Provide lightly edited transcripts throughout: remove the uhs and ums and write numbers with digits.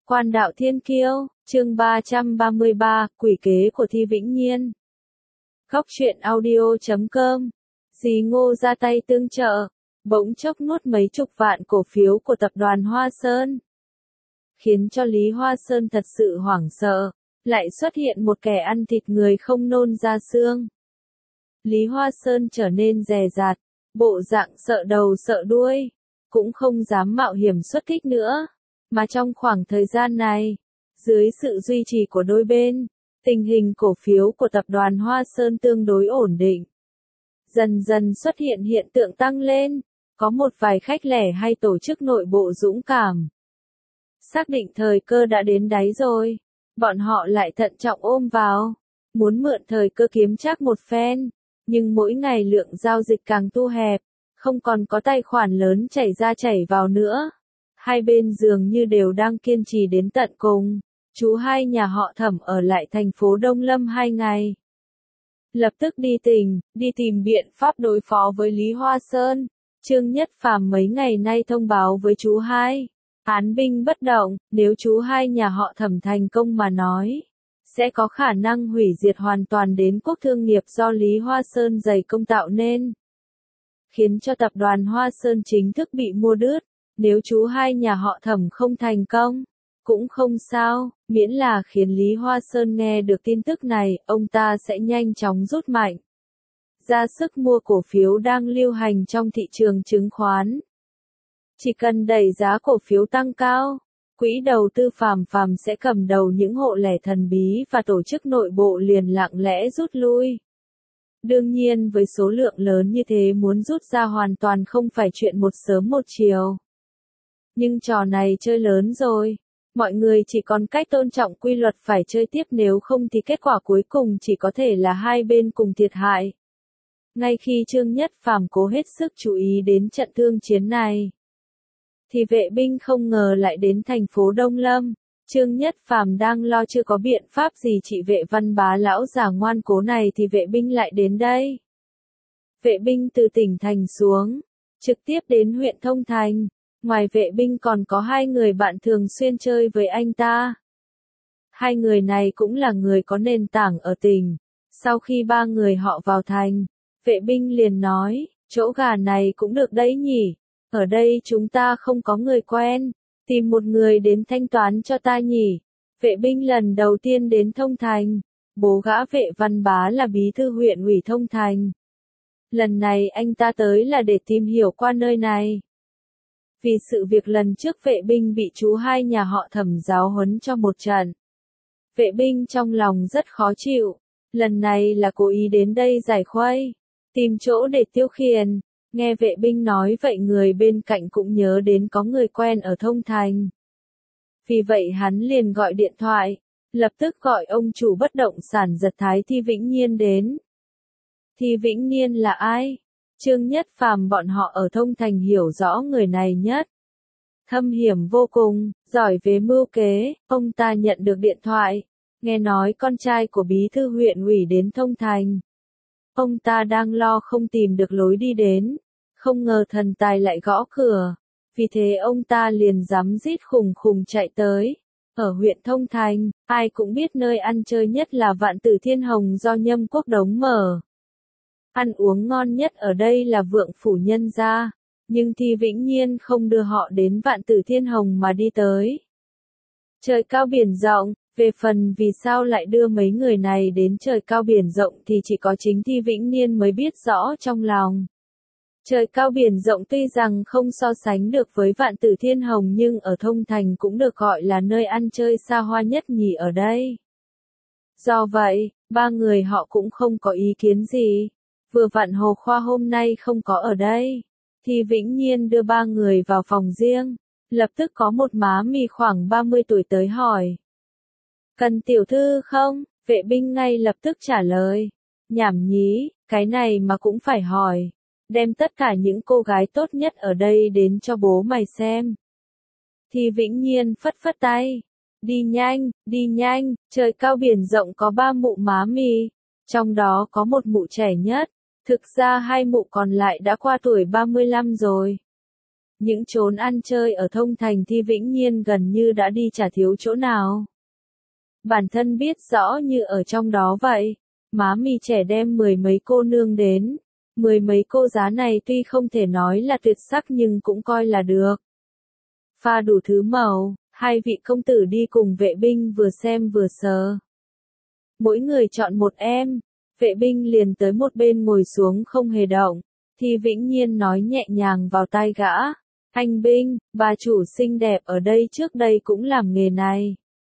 Quan đạo thiên kiêu, chương 333, quỷ kế của Thi Vĩnh Nhiên. Góc truyện audio.com. Dì Ngô ra tay tương trợ, bỗng chốc nuốt mấy chục vạn cổ phiếu của tập đoàn Hoa Sơn. Khiến cho Lý Hoa Sơn thật sự hoảng sợ, lại xuất hiện một kẻ ăn thịt người không nôn ra xương. Lý Hoa Sơn trở nên dè dặt, bộ dạng sợ đầu sợ đuôi, cũng không dám mạo hiểm xuất kích nữa. Mà trong khoảng thời gian này, dưới sự duy trì của đôi bên, tình hình cổ phiếu của tập đoàn Hoa Sơn tương đối ổn định. Dần dần xuất hiện hiện tượng tăng lên, có một vài khách lẻ hay tổ chức nội bộ dũng cảm. Xác định thời cơ đã đến đáy rồi, bọn họ lại thận trọng ôm vào, muốn mượn thời cơ kiếm trác một phen, nhưng mỗi ngày lượng giao dịch càng thu hẹp, không còn có tài khoản lớn chảy ra chảy vào nữa. Hai bên dường như đều đang kiên trì đến tận cùng. Chú hai nhà họ Thẩm ở lại thành phố Đông Lâm 2 ngày. Lập tức đi tìm biện pháp đối phó với Lý Hoa Sơn. Trương Nhất Phàm mấy ngày nay thông báo với chú hai. Án binh bất động, nếu chú hai nhà họ Thẩm thành công mà nói, sẽ có khả năng hủy diệt hoàn toàn đến quốc thương nghiệp do Lý Hoa Sơn dày công tạo nên. Khiến cho tập đoàn Hoa Sơn chính thức bị mua đứt. Nếu chú hai nhà họ Thẩm không thành công, cũng không sao, miễn là khiến Lý Hoa Sơn nghe được tin tức này, ông ta sẽ nhanh chóng rút mạnh ra sức mua cổ phiếu đang lưu hành trong thị trường chứng khoán. Chỉ cần đẩy giá cổ phiếu tăng cao, quỹ đầu tư phàm sẽ cầm đầu những hộ lẻ thần bí và tổ chức nội bộ liền lặng lẽ rút lui. Đương nhiên với số lượng lớn như thế muốn rút ra hoàn toàn không phải chuyện một sớm một chiều. Nhưng trò này chơi lớn rồi, mọi người chỉ còn cách tôn trọng quy luật phải chơi tiếp, nếu không thì kết quả cuối cùng chỉ có thể là hai bên cùng thiệt hại. Ngay khi Trương Nhất Phàm cố hết sức chú ý đến trận thương chiến này, thì vệ binh không ngờ lại đến thành phố Đông Lâm. Trương Nhất Phàm đang lo chưa có biện pháp gì trị vệ Văn Bá lão già ngoan cố này thì vệ binh lại đến đây. Vệ binh từ tỉnh thành xuống, trực tiếp đến huyện Thông Thành. Ngoài vệ binh còn có hai người bạn thường xuyên chơi với anh ta. Hai người này cũng là người có nền tảng ở tỉnh. Sau khi ba người họ vào thành, vệ binh liền nói, chỗ gà này cũng được đấy nhỉ. Ở đây chúng ta không có người quen, tìm một người đến thanh toán cho ta nhỉ. Vệ binh lần đầu tiên đến Thông Thành, bố gã Vệ Văn Bá là bí thư huyện ủy Thông Thành. Lần này anh ta tới là để tìm hiểu qua nơi này. Vì sự việc lần trước vệ binh bị chú hai nhà họ Thẩm giáo huấn cho một trận. Vệ binh trong lòng rất khó chịu, lần này là cố ý đến đây giải khuây, tìm chỗ để tiêu khiển. Nghe vệ binh nói vậy người bên cạnh cũng nhớ đến có người quen ở Thông Thành. Vì vậy hắn liền gọi điện thoại, lập tức gọi ông chủ bất động sản giật Thái Thi Vĩnh Nhiên đến. Thi Vĩnh Nhiên là ai? Trương Nhất Phàm bọn họ ở Thông Thành hiểu rõ người này nhất. Thâm hiểm vô cùng, giỏi về mưu kế, ông ta nhận được điện thoại, nghe nói con trai của bí thư huyện ủy đến Thông Thành. Ông ta đang lo không tìm được lối đi đến, không ngờ thần tài lại gõ cửa, vì thế ông ta liền rắm rít khùng khùng chạy tới. Ở huyện Thông Thành, ai cũng biết nơi ăn chơi nhất là Vạn Tử Thiên Hồng do Nhâm Quốc Đống mở. Ăn uống ngon nhất ở đây là Vượng Phủ Nhân gia, nhưng Thi Vĩnh Nhiên không đưa họ đến Vạn Tử Thiên Hồng mà đi tới trời cao biển rộng. Về phần vì sao lại đưa mấy người này đến trời cao biển rộng thì chỉ có chính Thi Vĩnh Nhiên mới biết rõ trong lòng. Trời cao biển rộng tuy rằng không so sánh được với Vạn Tử Thiên Hồng nhưng ở Thông Thành cũng được gọi là nơi ăn chơi xa hoa nhất nhì ở đây. Do vậy, ba người họ cũng không có ý kiến gì. Vừa vặn Hồ Khoa hôm nay không có ở đây, thì Vĩnh Nhiên đưa ba người vào phòng riêng. Lập tức có một má mì khoảng 30 tuổi tới hỏi. Cần tiểu thư không? Vệ binh ngay lập tức trả lời. Nhảm nhí, cái này mà cũng phải hỏi. Đem tất cả những cô gái tốt nhất ở đây đến cho bố mày xem. Thì Vĩnh Nhiên phất phất tay. Đi nhanh, trời cao biển rộng có 3 mụ má mì. Trong đó có một mụ trẻ nhất. Thực ra 2 mụ còn lại đã qua tuổi 35 rồi. Những chốn ăn chơi ở Thông Thành Thi Vĩnh Nhiên gần như đã đi chả thiếu chỗ nào. Bản thân biết rõ như ở trong đó vậy. Má mì trẻ đem 10 mấy cô nương đến. 10 mấy cô giá này tuy không thể nói là tuyệt sắc nhưng cũng coi là được. Pha đủ thứ màu, hai vị công tử đi cùng vệ binh vừa xem vừa sờ. Mỗi người chọn một em, vệ binh liền tới một bên ngồi xuống không hề động. Thi Vĩnh Nhiên nói nhẹ nhàng vào tai gã. Anh Binh, bà chủ xinh đẹp ở đây trước đây cũng làm nghề này.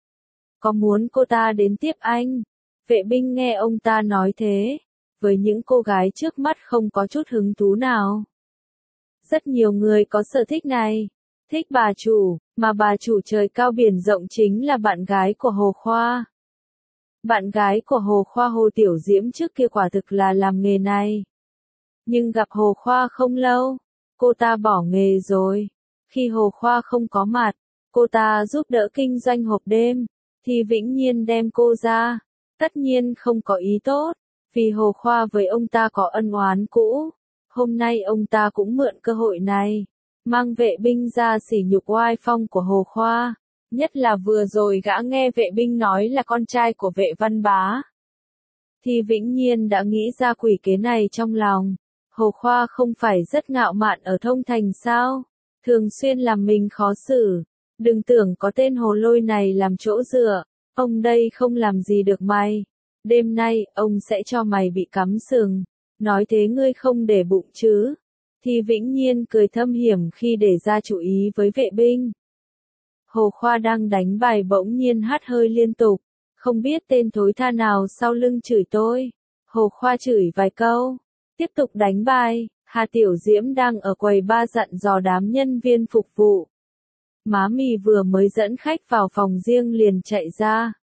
Có muốn cô ta đến tiếp anh? Vệ binh nghe ông ta nói thế. Với những cô gái trước mắt không có chút hứng thú nào. Rất nhiều người có sở thích này. Thích bà chủ, mà bà chủ trời cao biển rộng chính là bạn gái của Hồ Khoa. Bạn gái của Hồ Khoa Hồ Tiểu Diễm trước kia quả thực là làm nghề này. Nhưng gặp Hồ Khoa không lâu, cô ta bỏ nghề rồi. Khi Hồ Khoa không có mặt, cô ta giúp đỡ kinh doanh hộp đêm, thì Vĩnh Nhiên đem cô ra. Tất nhiên không có ý tốt, vì Hồ Khoa với ông ta có ân oán cũ. Hôm nay ông ta cũng mượn cơ hội này, mang vệ binh ra sỉ nhục oai phong của Hồ Khoa. Nhất là vừa rồi gã nghe vệ binh nói là con trai của vệ văn bá. Thì Vĩnh Nhiên đã nghĩ ra quỷ kế này trong lòng. Hồ Khoa không phải rất ngạo mạn ở Thông Thành sao? Thường xuyên làm mình khó xử. Đừng tưởng có tên hồ lôi này làm chỗ dựa. Ông đây không làm gì được mày. Đêm nay, ông sẽ cho mày bị cắm sừng. Nói thế ngươi không để bụng chứ? Thì Vĩnh Nhiên cười thâm hiểm khi để ra chủ ý với vệ binh. Hồ Khoa đang đánh bài bỗng nhiên hắt hơi liên tục. Không biết tên thối tha nào sau lưng chửi tôi. Hồ Khoa chửi vài câu. Tiếp tục đánh bài. Hà Tiểu Diễm đang ở quầy ba dặn dò đám nhân viên phục vụ. Má mì vừa mới dẫn khách vào phòng riêng liền chạy ra.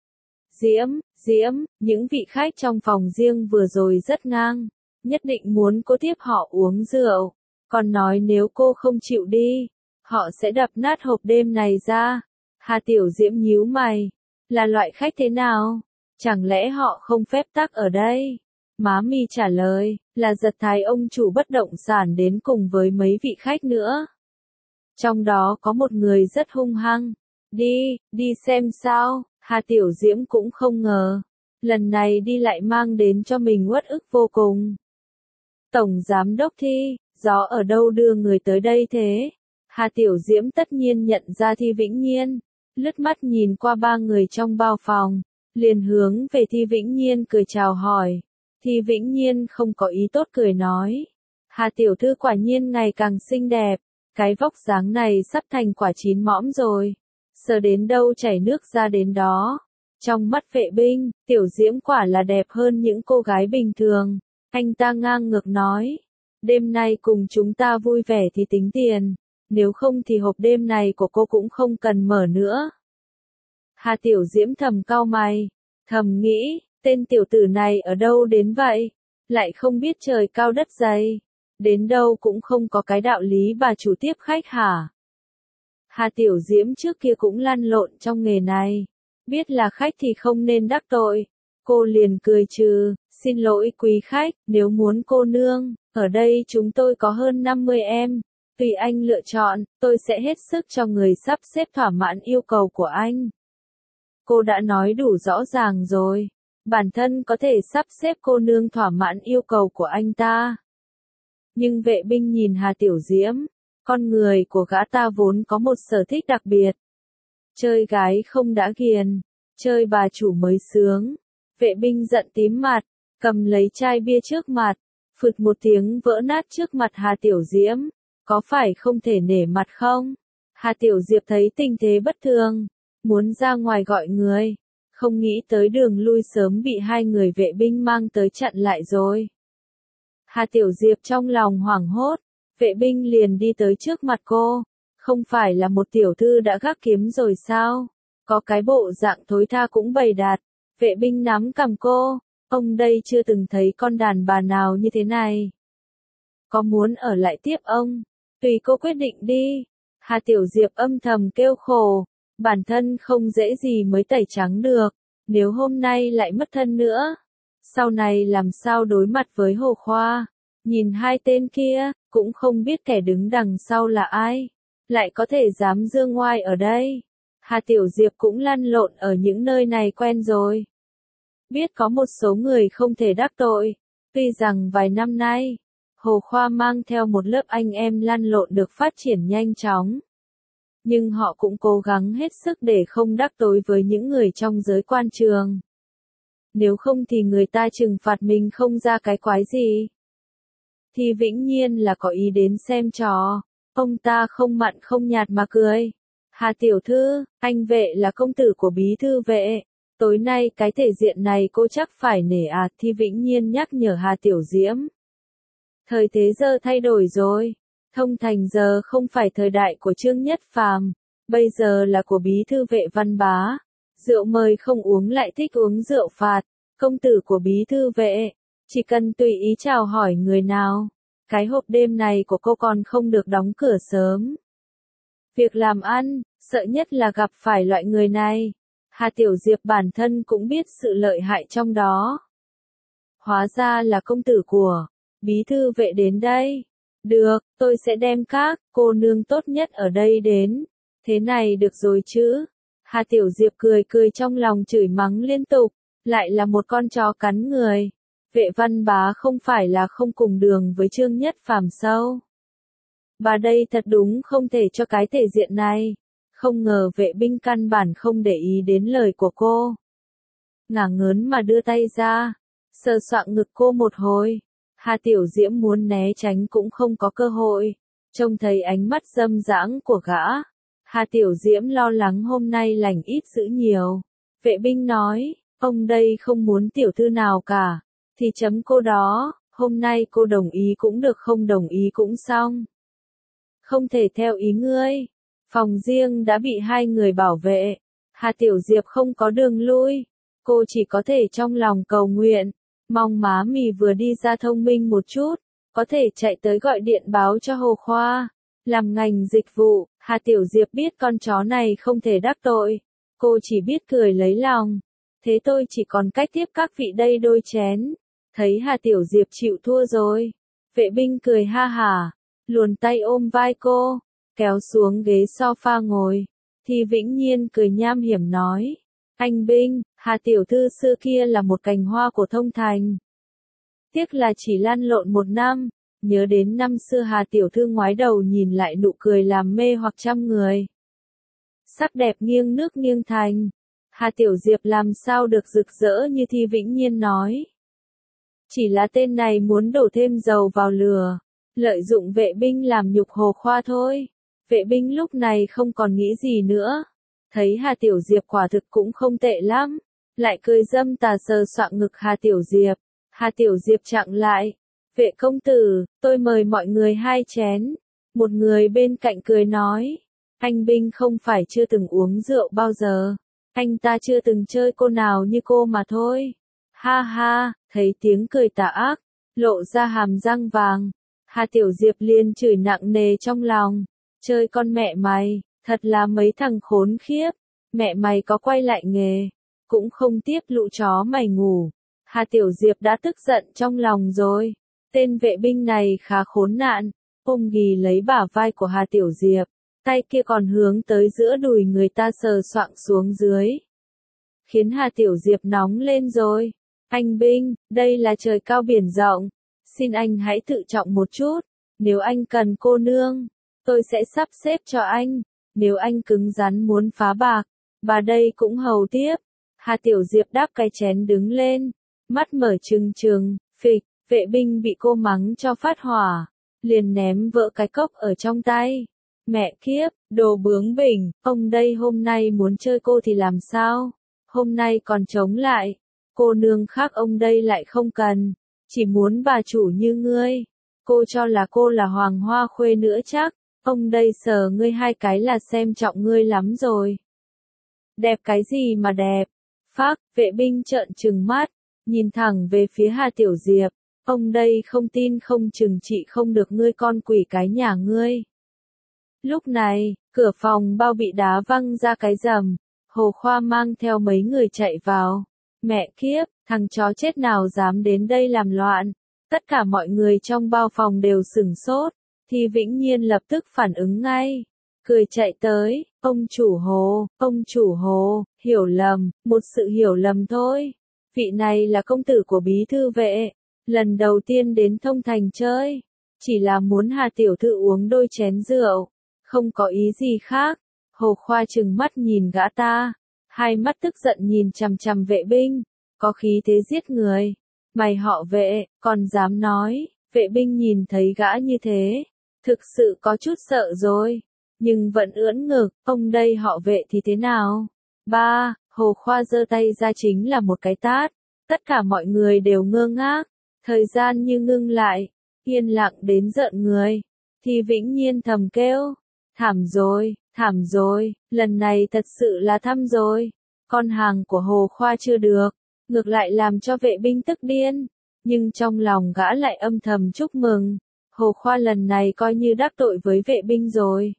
Diễm, những vị khách trong phòng riêng vừa rồi rất ngang. Nhất định muốn cô tiếp họ uống rượu. Còn nói nếu cô không chịu đi, họ sẽ đập nát hộp đêm này ra. Hà Tiểu Diễm nhíu mày. Là loại khách thế nào? Chẳng lẽ họ không phép tắc ở đây? Má mì trả lời, là giật thái ông chủ bất động sản đến cùng với mấy vị khách nữa. Trong đó có một người rất hung hăng. Đi xem sao. Hà Tiểu Diễm cũng không ngờ. Lần này đi lại mang đến cho mình uất ức vô cùng. Tổng Giám Đốc Thi, gió ở đâu đưa người tới đây thế? Hà Tiểu Diễm tất nhiên nhận ra Thi Vĩnh Nhiên. Lướt mắt nhìn qua ba người trong bao phòng. Liền hướng về Thi Vĩnh Nhiên cười chào hỏi. Thi Vĩnh Nhiên không có ý tốt cười nói. Hà Tiểu Thư quả nhiên ngày càng xinh đẹp. Cái vóc dáng này sắp thành quả chín mõm rồi. Sờ đến đâu chảy nước ra đến đó. Trong mắt vệ binh, Tiểu Diễm quả là đẹp hơn những cô gái bình thường. Anh ta ngang ngược nói. Đêm nay cùng chúng ta vui vẻ thì tính tiền. Nếu không thì hộp đêm này của cô cũng không cần mở nữa. Hà Tiểu Diễm thầm cau mày. Thầm nghĩ, tên tiểu tử này ở đâu đến vậy? Lại không biết trời cao đất dày. Đến đâu cũng không có cái đạo lý bà chủ tiếp khách hả? Hà Tiểu Diễm trước kia cũng lăn lộn trong nghề này. Biết là khách thì không nên đắc tội. Cô liền cười trừ, xin lỗi quý khách, nếu muốn cô nương, ở đây chúng tôi có hơn 50 em. Tùy anh lựa chọn, tôi sẽ hết sức cho người sắp xếp thỏa mãn yêu cầu của anh. Cô đã nói đủ rõ ràng rồi. Bản thân có thể sắp xếp cô nương thỏa mãn yêu cầu của anh ta. Nhưng vệ binh nhìn Hà Tiểu Diễm. Con người của gã ta vốn có một sở thích đặc biệt. Chơi gái không đã ghiền. Chơi bà chủ mới sướng. Vệ binh giận tím mặt. Cầm lấy chai bia trước mặt. Phụt một tiếng vỡ nát trước mặt Hà Tiểu Diễm. Có phải không thể nể mặt không? Hà Tiểu Diệp thấy tình thế bất thường. Muốn ra ngoài gọi người. Không nghĩ tới đường lui sớm bị hai người vệ binh mang tới chặn lại rồi. Hà Tiểu Diệp trong lòng hoảng hốt. Vệ binh liền đi tới trước mặt cô. Không phải là một tiểu thư đã gác kiếm rồi sao? Có cái bộ dạng thối tha cũng bày đạt. Vệ binh nắm cằm cô. Ông đây chưa từng thấy con đàn bà nào như thế này. Có muốn ở lại tiếp ông? Tùy cô quyết định đi. Hà Tiểu Diệp âm thầm kêu khổ. Bản thân không dễ gì mới tẩy trắng được. Nếu hôm nay lại mất thân nữa. Sau này làm sao đối mặt với Hồ Khoa? Nhìn hai tên kia, cũng không biết kẻ đứng đằng sau là ai, lại có thể dám dương ngoai ở đây. Hà Tiểu Diệp cũng lăn lộn ở những nơi này quen rồi. Biết có một số người không thể đắc tội, tuy rằng vài năm nay, Hồ Khoa mang theo một lớp anh em lăn lộn được phát triển nhanh chóng. Nhưng họ cũng cố gắng hết sức để không đắc tội với những người trong giới quan trường. Nếu không thì người ta trừng phạt mình không ra cái quái gì. Thì Vĩnh Nhiên là có ý đến xem trò. Ông ta không mặn không nhạt mà cười. Hà tiểu thư, anh vệ là công tử của bí thư vệ. Tối nay cái thể diện này cô chắc phải nể à, Thi Vĩnh Nhiên nhắc nhở Hà Tiểu Diễm. Thời thế giờ thay đổi rồi. Thông Thành giờ không phải thời đại của Trương Nhất Phàm, bây giờ là của bí thư vệ Văn Bá. Rượu mời không uống lại thích uống rượu phạt. Công tử của bí thư vệ, chỉ cần tùy ý chào hỏi người nào. Cái hộp đêm này của cô còn không được đóng cửa sớm. Việc làm ăn, sợ nhất là gặp phải loại người này. Hà Tiểu Diệp bản thân cũng biết sự lợi hại trong đó. Hóa ra là công tử của bí thư vệ đến đây. Được, tôi sẽ đem các cô nương tốt nhất ở đây đến. Thế này được rồi chứ? Hà Tiểu Diệp cười cười trong lòng chửi mắng liên tục. Lại là một con chó cắn người. Vệ Văn Bá không phải là không cùng đường với Trương Nhất Phàm sao? Bà đây thật đúng không thể cho cái thể diện này. Không ngờ Vệ Binh căn bản không để ý đến lời của cô. Ngả ngớn mà đưa tay ra, sờ soạng ngực cô một hồi. Hà Tiểu Diễm muốn né tránh cũng không có cơ hội. Trông thấy ánh mắt dâm dãng của gã. Hà Tiểu Diễm lo lắng hôm nay lành ít dữ nhiều. Vệ Binh nói, ông đây không muốn tiểu thư nào cả. Thì chấm cô đó, hôm nay cô đồng ý cũng được không đồng ý cũng xong. Không thể theo ý ngươi. Phòng riêng đã bị hai người bảo vệ. Hà Tiểu Diệp không có đường lui. Cô chỉ có thể trong lòng cầu nguyện. Mong má mì vừa đi ra thông minh một chút. Có thể chạy tới gọi điện báo cho Hồ Khoa. Làm ngành dịch vụ, Hà Tiểu Diệp biết con chó này không thể đắc tội. Cô chỉ biết cười lấy lòng. Thế tôi chỉ còn cách tiếp các vị đây đôi chén. Thấy Hà Tiểu Diệp chịu thua rồi. Vệ Binh cười ha hả. Luồn tay ôm vai cô. Kéo xuống ghế sofa ngồi. Thì Vĩnh Nhiên cười nham hiểm nói. Anh Binh, Hà Tiểu Thư xưa kia là một cành hoa của Thông Thành. Tiếc là chỉ lăn lộn một năm. Nhớ đến năm xưa Hà Tiểu Thư ngoái đầu nhìn lại nụ cười làm mê hoặc trăm người. Sắc đẹp nghiêng nước nghiêng thành. Hà Tiểu Diệp làm sao được rực rỡ như Thi Vĩnh Nhiên nói. Chỉ là tên này muốn đổ thêm dầu vào lửa. Lợi dụng Vệ Binh làm nhục Hồ Khoa thôi. Vệ Binh lúc này không còn nghĩ gì nữa. Thấy Hà Tiểu Diệp quả thực cũng không tệ lắm. Lại cười dâm tà sờ soạng ngực Hà Tiểu Diệp. Hà Tiểu Diệp chặn lại. Vệ công tử, tôi mời mọi người 2 chén. Một người bên cạnh cười nói. Anh Binh không phải chưa từng uống rượu bao giờ. Anh ta chưa từng chơi cô nào như cô mà thôi. Ha ha, thấy tiếng cười tà ác. Lộ ra hàm răng vàng. Hà Tiểu Diệp liền chửi nặng nề trong lòng. Chơi con mẹ mày, thật là mấy thằng khốn khiếp. Mẹ mày có quay lại nghề, cũng không tiếp lũ chó mày ngủ. Hà Tiểu Diệp đã tức giận trong lòng rồi. Tên Vệ Binh này khá khốn nạn. Ôm ghì lấy bả vai của Hà Tiểu Diệp. Tay kia còn hướng tới giữa đùi người ta sờ soạng xuống dưới. Khiến Hà Tiểu Diệp nóng lên rồi. Anh Binh, đây là trời cao biển rộng. Xin anh hãy tự trọng một chút. Nếu anh cần cô nương, tôi sẽ sắp xếp cho anh. Nếu anh cứng rắn muốn phá bạc, bà đây cũng hầu tiếp. Hà Tiểu Diệp đáp cái chén đứng lên. Mắt mở trừng trừng, phịch, Vệ Binh bị cô mắng cho phát hỏa. Liền ném vỡ cái cốc ở trong tay. Mẹ kiếp, đồ bướng bỉnh, ông đây hôm nay muốn chơi cô thì làm sao? Hôm nay còn chống lại. Cô nương khác ông đây lại không cần. Chỉ muốn bà chủ như ngươi. Cô cho là cô là hoàng hoa khuê nữa chắc. Ông đây sờ ngươi 2 cái là xem trọng ngươi lắm rồi. Đẹp cái gì mà đẹp? Phác, Vệ Binh trợn trừng mắt. Nhìn thẳng về phía Hà Tiểu Diệp. Ông đây không tin không chừng trị không được ngươi con quỷ cái nhà ngươi. Lúc này, cửa phòng bao bị đá văng ra cái rầm. Hồ Khoa mang theo mấy người chạy vào. Mẹ kiếp, thằng chó chết nào dám đến đây làm loạn. Tất cả mọi người trong bao phòng đều sửng sốt, Thi Vĩnh Nhiên lập tức phản ứng ngay, cười chạy tới, ông chủ Hồ, hiểu lầm, một sự hiểu lầm thôi. Vị này là công tử của bí thư vệ, lần đầu tiên đến Thông Thành chơi, chỉ là muốn Hà tiểu thư uống đôi chén rượu, không có ý gì khác. Hồ Khoa trừng mắt nhìn gã ta, hai mắt tức giận nhìn chằm chằm vệ binh, có khí thế giết người. Mày họ Vệ, còn dám nói, vệ binh nhìn thấy gã như thế, thực sự có chút sợ rồi, nhưng vẫn ưỡn ngực, ông đây họ Vệ thì thế nào? Ba, Hồ Khoa giơ tay ra chính là một cái tát, tất cả mọi người đều ngơ ngác, thời gian như ngưng lại, yên lặng đến rợn người. Thì Vĩnh Nhiên thầm kêu, thảm rồi, lần này thật sự là thăm rồi, con hàng của Hồ Khoa chưa được. Ngược lại làm cho vệ binh tức điên, nhưng trong lòng gã lại âm thầm chúc mừng, Hồ Khoa lần này coi như đắc tội với vệ binh rồi.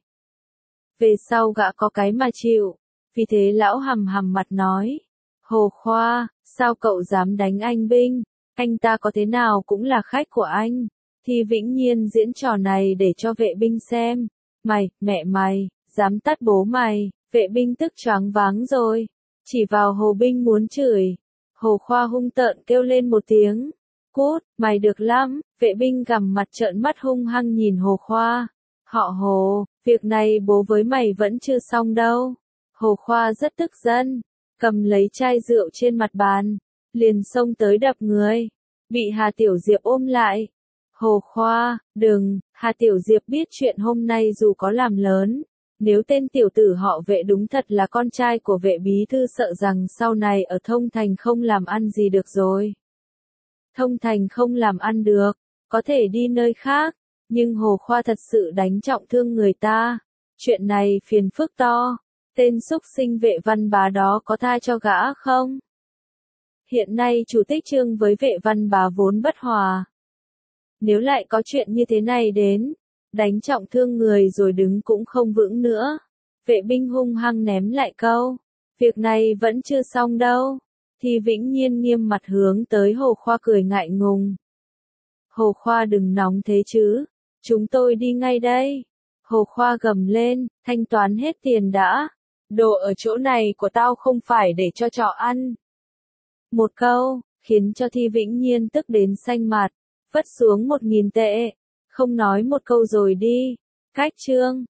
Về sau gã có cái mà chịu, vì thế lão hầm hầm mặt nói, Hồ Khoa, sao cậu dám đánh anh binh, anh ta có thế nào cũng là khách của anh. Thì Vĩnh Nhiên diễn trò này để cho vệ binh xem, mẹ mày, dám tát bố mày, vệ binh tức choáng váng rồi, chỉ vào Hồ Binh muốn chửi. Hồ Khoa hung tợn kêu lên một tiếng, cút, mày được lắm, vệ binh gằm mặt trợn mắt hung hăng nhìn Hồ Khoa. Họ Hồ, việc này bố với mày vẫn chưa xong đâu. Hồ Khoa rất tức giận, cầm lấy chai rượu trên mặt bàn, liền xông tới đập người, bị Hà Tiểu Diệp ôm lại. Hồ Khoa, đừng, Hà Tiểu Diệp biết chuyện hôm nay dù có làm lớn. Nếu tên tiểu tử họ Vệ đúng thật là con trai của vệ bí thư sợ rằng sau này ở Thông Thành không làm ăn gì được rồi. Thông Thành không làm ăn được, có thể đi nơi khác, nhưng Hồ Khoa thật sự đánh trọng thương người ta. Chuyện này phiền phức to, tên xúc sinh Vệ Văn Bá đó có tha cho gã không? Hiện nay chủ tịch Trương với Vệ Văn Bá vốn bất hòa. Nếu lại có chuyện như thế này đến, đánh trọng thương người rồi đứng cũng không vững nữa. Vệ binh hung hăng ném lại câu, việc này vẫn chưa xong đâu. Thì Vĩnh Nhiên nghiêm mặt hướng tới Hồ Khoa cười ngại ngùng. Hồ Khoa đừng nóng thế chứ, chúng tôi đi ngay đây. Hồ Khoa gầm lên, thanh toán hết tiền đã. Đồ ở chỗ này của tao không phải để cho trò ăn. Một câu, khiến cho Thi Vĩnh Nhiên tức đến xanh mặt, vất xuống 1.000 tệ. Không nói một câu rồi đi. Cách Trương.